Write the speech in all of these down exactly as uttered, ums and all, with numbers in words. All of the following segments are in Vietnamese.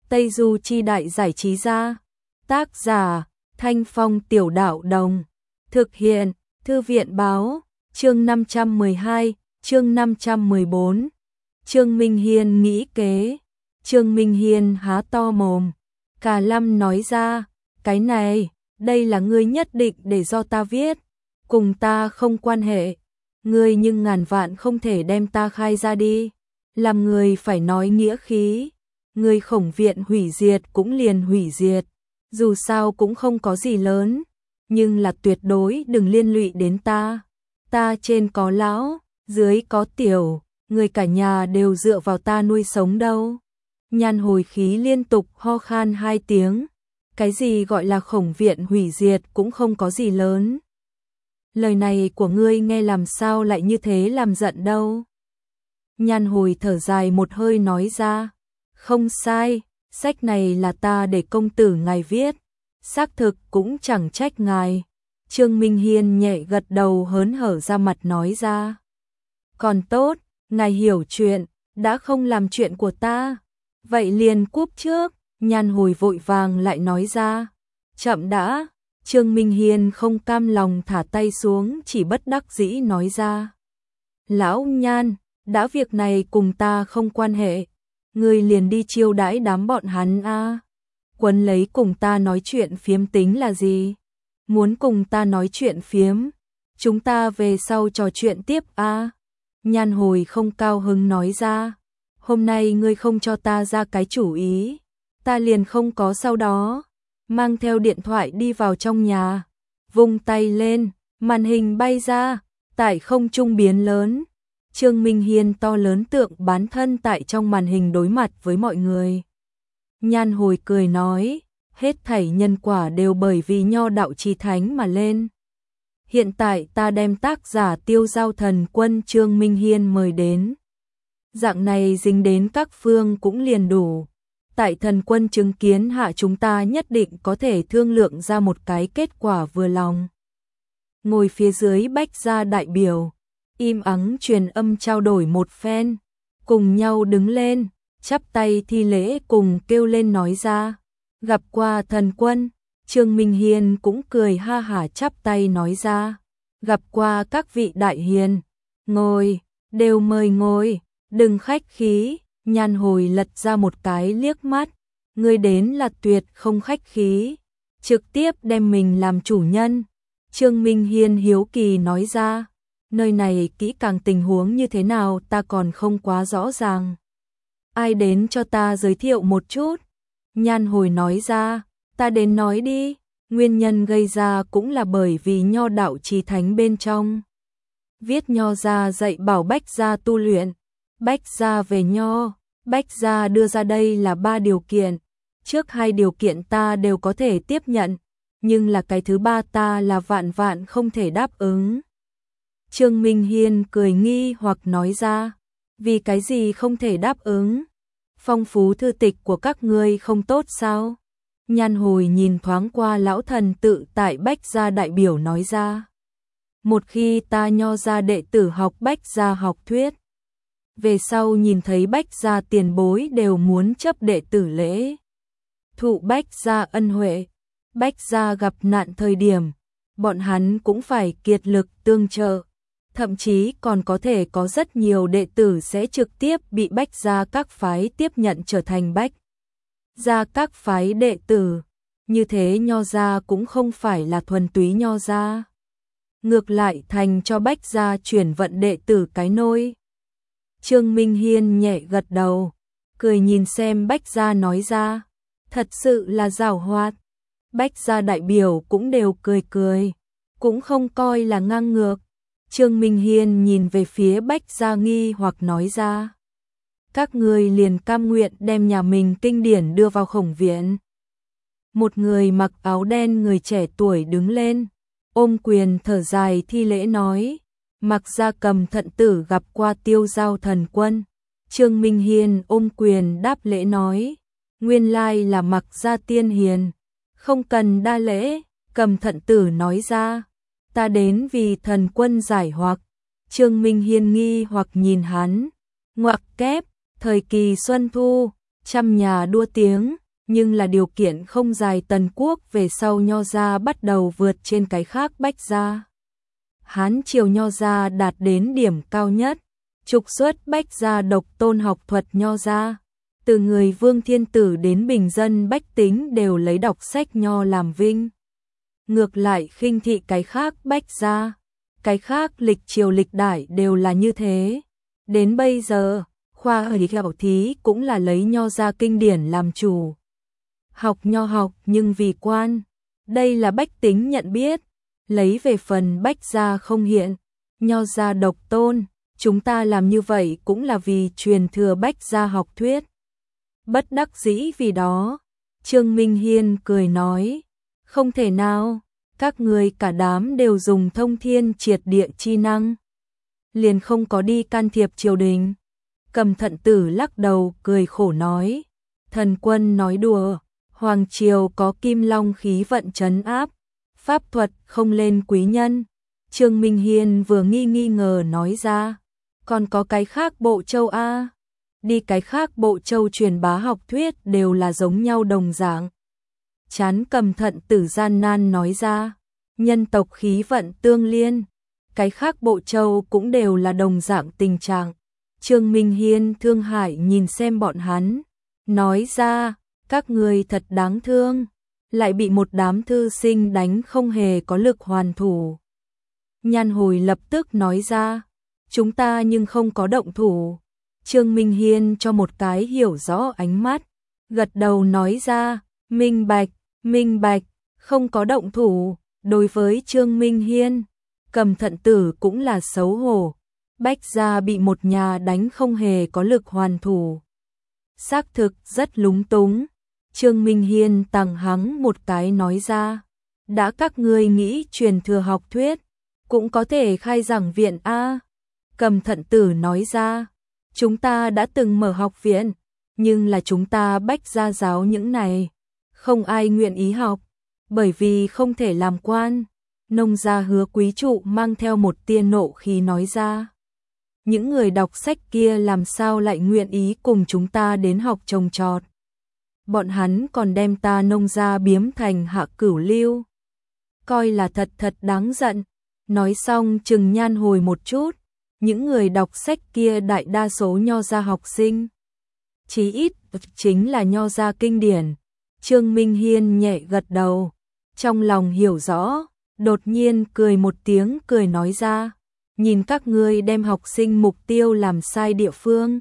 Tây Du Chi Đại Giải Trí Gia. Tác giả Thanh Phong Tiểu Đạo Đồng. Thực hiện Thư viện Báo. Chương năm trăm mười hai, chương năm trăm mười bốn. Trương Minh Hiên nghĩ kế. Trương Minh Hiên há to mồm. Cả Lâm nói ra, cái này, đây là ngươi nhất định để do ta viết, cùng ta không quan hệ. Ngươi nhưng ngàn vạn không thể đem ta khai ra đi, làm người phải nói nghĩa khí. Ngươi Khổng Viện hủy diệt cũng liền hủy diệt, dù sao cũng không có gì lớn, nhưng là tuyệt đối đừng liên lụy đến ta. Ta trên có lão, dưới có tiểu, người cả nhà đều dựa vào ta nuôi sống đâu. Nhan Hồi Khí liên tục ho khan hai tiếng. Cái gì gọi là Khổng Viện hủy diệt cũng không có gì lớn. Lời này của ngươi nghe làm sao lại như thế làm giận đâu. Nhan Hồi thở dài một hơi nói ra, không sai, sách này là ta để công tử ngài viết, xác thực cũng chẳng trách ngài. Trương Minh Hiên nhẹ gật đầu hớn hở ra mặt nói ra, còn tốt, ngài hiểu chuyện, đã không làm chuyện của ta, vậy liền cúp trước. Nhan Hồi vội vàng lại nói ra, chậm đã. Trương Minh Hiên không cam lòng thả tay xuống, chỉ bất đắc dĩ nói ra, lão Nhan, đã việc này cùng ta không quan hệ, ngươi liền đi chiêu đãi đám bọn hắn a. À. Quấn lấy cùng ta nói chuyện phiếm tính là gì? Muốn cùng ta nói chuyện phiếm, chúng ta về sau trò chuyện tiếp a. À. Nhan Hồi không cao hứng nói ra, hôm nay ngươi không cho ta ra cái chủ ý, ta liền không có sau đó. Mang theo điện thoại đi vào trong nhà, vung tay lên, màn hình bay ra, tại không trung biến lớn. Trương Minh Hiên to lớn tượng bán thân tại trong màn hình đối mặt với mọi người. Nhan Hồi cười nói, hết thảy nhân quả đều bởi vì Nho đạo chí thánh mà lên. Hiện tại ta đem tác giả Tiêu Giao Thần Quân Trương Minh Hiên mời đến. Dạng này dính đến các phương cũng liền đủ. Tại Thần Quân chứng kiến hạ chúng ta nhất định có thể thương lượng ra một cái kết quả vừa lòng. Ngồi phía dưới Bách gia đại biểu, im ắng truyền âm trao đổi một phen, cùng nhau đứng lên, chắp tay thi lễ cùng kêu lên nói ra, gặp qua Thần Quân. Trương Minh Hiên cũng cười ha hả chắp tay nói ra, gặp qua các vị đại hiền, ngồi, đều mời ngồi, đừng khách khí. Nhan Hồi lật ra một cái liếc mắt, ngươi đến là tuyệt không khách khí, trực tiếp đem mình làm chủ nhân. Trương Minh Hiên hiếu kỳ nói ra, nơi này kỹ càng tình huống như thế nào ta còn không quá rõ ràng. Ai đến cho ta giới thiệu một chút? Nhan Hồi nói ra, ta đến nói đi, nguyên nhân gây ra cũng là bởi vì Nho đạo chí thánh bên trong. Viết Nho ra dạy bảo Bách gia tu luyện. Bách gia về Nho, Bách gia đưa ra đây là ba điều kiện, trước hai điều kiện ta đều có thể tiếp nhận, nhưng là cái thứ ba ta là vạn vạn không thể đáp ứng. Trương Minh Hiên cười nghi hoặc nói ra, vì cái gì không thể đáp ứng? Phong phú thư tịch của các ngươi không tốt sao? Nhan Hồi nhìn thoáng qua lão thần tự tại Bách gia đại biểu nói ra, một khi ta Nho gia đệ tử học Bách gia học thuyết, về sau nhìn thấy Bách gia tiền bối đều muốn chấp đệ tử lễ, thụ Bách gia ân huệ. Bách gia gặp nạn thời điểm, bọn hắn cũng phải kiệt lực tương trợ, thậm chí còn có thể có rất nhiều đệ tử sẽ trực tiếp bị Bách gia các phái tiếp nhận trở thành Bách gia các phái đệ tử. Như thế Nho gia cũng không phải là thuần túy Nho gia, ngược lại thành cho Bách gia chuyển vận đệ tử cái nôi. Trương Minh Hiên nhẹ gật đầu, cười nhìn xem Bách gia nói ra, thật sự là giàu hoạt. Bách gia đại biểu cũng đều cười cười, cũng không coi là ngang ngược. Trương Minh Hiên nhìn về phía Bách gia nghi hoặc nói ra, các người liền cam nguyện đem nhà mình kinh điển đưa vào Khổng Viện. Một người mặc áo đen người trẻ tuổi đứng lên, ôm quyền thở dài thi lễ nói, Mặc Gia Cầm thận tử gặp qua Tiêu Giao Thần Quân. Trương Minh Hiên ôm quyền đáp lễ nói, nguyên lai là Mặc Gia tiên hiền, không cần đa lễ. Cầm thận tử nói ra, ta đến vì Thần Quân giải hoặc. Trương Minh Hiên nghi hoặc nhìn hắn, ngoặc kép, thời kỳ Xuân Thu, trăm nhà đua tiếng, nhưng là điều kiện không dài. Tần quốc về sau Nho gia bắt đầu vượt trên cái khác Bách gia. Hán triều Nho gia đạt đến điểm cao nhất, trục xuất Bách gia độc tôn học thuật Nho gia. Từ người vương thiên tử đến bình dân bách tính đều lấy đọc sách Nho làm vinh. Ngược lại khinh thị cái khác Bách gia. Cái khác lịch triều lịch đại đều là như thế. Đến bây giờ, khoa ở đi khảo thí cũng là lấy Nho gia kinh điển làm chủ. Học Nho học nhưng vì quan. Đây là bách tính nhận biết. Lấy về phần Bách gia không hiện. Nho gia độc tôn. Chúng ta làm như vậy cũng là vì truyền thừa Bách gia học thuyết. Bất đắc dĩ vì đó. Trương Minh Hiên cười nói. Không thể nào. Các người cả đám đều dùng thông thiên triệt địa chi năng. Liền không có đi can thiệp triều đình. Cầm Thận Tử lắc đầu cười khổ nói. Thần quân nói đùa. Hoàng triều có kim long khí vận trấn áp. Pháp thuật không lên quý nhân. Trương Minh Hiên vừa nghi nghi ngờ nói ra. Còn có cái khác Bộ Châu A. Đi cái khác Bộ Châu truyền bá học thuyết đều là giống nhau đồng dạng. Chán Cầm Thận Tử gian nan nói ra. Nhân tộc khí vận tương liên. Cái khác Bộ Châu cũng đều là đồng dạng tình trạng. Trương Minh Hiên thương hại nhìn xem bọn hắn. Nói ra, các người thật đáng thương. Lại bị một đám thư sinh đánh không hề có lực hoàn thủ. Nhan Hồi lập tức nói ra. Chúng ta nhưng không có động thủ. Trương Minh Hiên cho một cái hiểu rõ ánh mắt. Gật đầu nói ra. Minh bạch, minh bạch, không có động thủ. Đối với Trương Minh Hiên, Cầm Thận Tử cũng là xấu hổ. Bách gia bị một nhà đánh không hề có lực hoàn thủ. Xác thực rất lúng túng. Trương Minh Hiên tằng hắng một cái nói ra. Đã các ngươi nghĩ truyền thừa học thuyết, cũng có thể khai giảng viện A. Cầm Thận Tử nói ra. Chúng ta đã từng mở học viện, nhưng là chúng ta Bách gia giáo những này. Không ai nguyện ý học, bởi vì không thể làm quan. Nông gia Hứa quý trụ mang theo một tia nộ khí nói ra. Những người đọc sách kia làm sao lại nguyện ý cùng chúng ta đến học trồng trọt. Bọn hắn còn đem ta nông gia biếm thành hạ cửu lưu. Coi là thật thật đáng giận. Nói xong chừng Nhan Hồi một chút. Những người đọc sách kia đại đa số Nho gia học sinh. Chí ít chính là Nho gia kinh điển. Trương Minh Hiên nhẹ gật đầu. Trong lòng hiểu rõ, đột nhiên cười một tiếng cười nói ra. Nhìn các ngươi đem học sinh mục tiêu làm sai địa phương.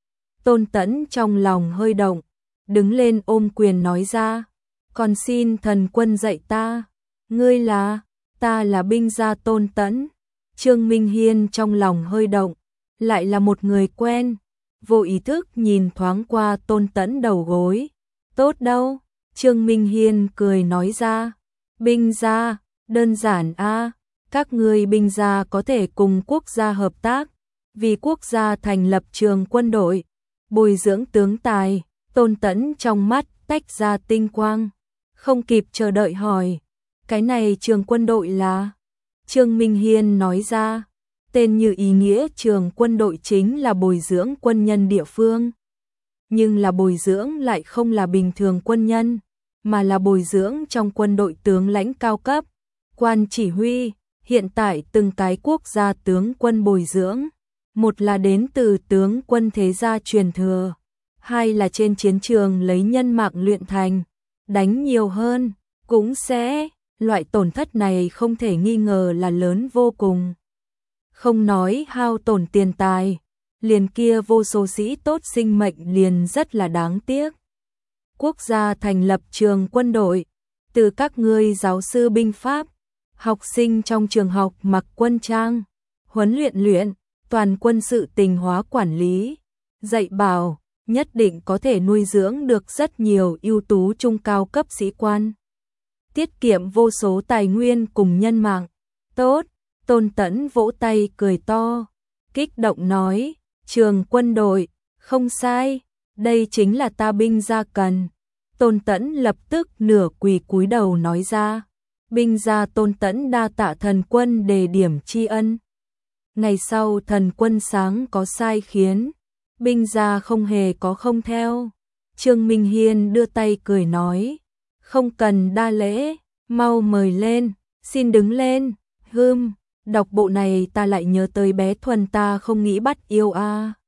Tôn Tẫn trong lòng hơi động, đứng lên ôm quyền nói ra. Còn xin thần quân dạy ta. Ngươi là, ta là binh gia Tôn Tẫn. Trương Minh Hiên trong lòng hơi động, lại là một người quen. Vô ý thức nhìn thoáng qua Tôn Tẫn đầu gối. Tốt đâu, Trương Minh Hiên cười nói ra. Binh gia, đơn giản a, các ngươi binh gia có thể cùng quốc gia hợp tác, vì quốc gia thành lập trường quân đội, bồi dưỡng tướng tài. Tôn Tẫn trong mắt tách ra tinh quang, không kịp chờ đợi hỏi, cái này trường quân đội là? Trương Minh Hiên nói ra, tên như ý nghĩa trường quân đội chính là bồi dưỡng quân nhân địa phương. Nhưng là bồi dưỡng lại không là bình thường quân nhân, mà là bồi dưỡng trong quân đội tướng lãnh cao cấp, quan chỉ huy. Hiện tại từng cái quốc gia tướng quân bồi dưỡng, một là đến từ tướng quân thế gia truyền thừa, hai là trên chiến trường lấy nhân mạng luyện thành, đánh nhiều hơn, cũng sẽ, loại tổn thất này không thể nghi ngờ là lớn vô cùng. Không nói hao tổn tiền tài, liền kia vô số sĩ tốt sinh mệnh liền rất là đáng tiếc. Quốc gia thành lập trường quân đội, từ các ngươi giáo sư binh pháp, học sinh trong trường học mặc quân trang, huấn luyện luyện, toàn quân sự tình hóa quản lý, dạy bảo, nhất định có thể nuôi dưỡng được rất nhiều ưu tú trung cao cấp sĩ quan. Tiết kiệm vô số tài nguyên cùng nhân mạng. Tốt, Tôn Tẫn vỗ tay cười to, kích động nói, trường quân đội, không sai, đây chính là ta binh gia cần. Tôn Tẫn lập tức nửa quỳ cúi đầu nói ra. Binh gia Tôn Tẫn đa tạ thần quân đề điểm tri ân. Ngày sau thần quân sáng có sai khiến, binh gia không hề có không theo. Trương Minh Hiên đưa tay cười nói, không cần đa lễ, mau mời lên, xin đứng lên. Hừm, đọc bộ này ta lại nhớ tới bé Thuần ta không nghĩ bắt yêu a. À.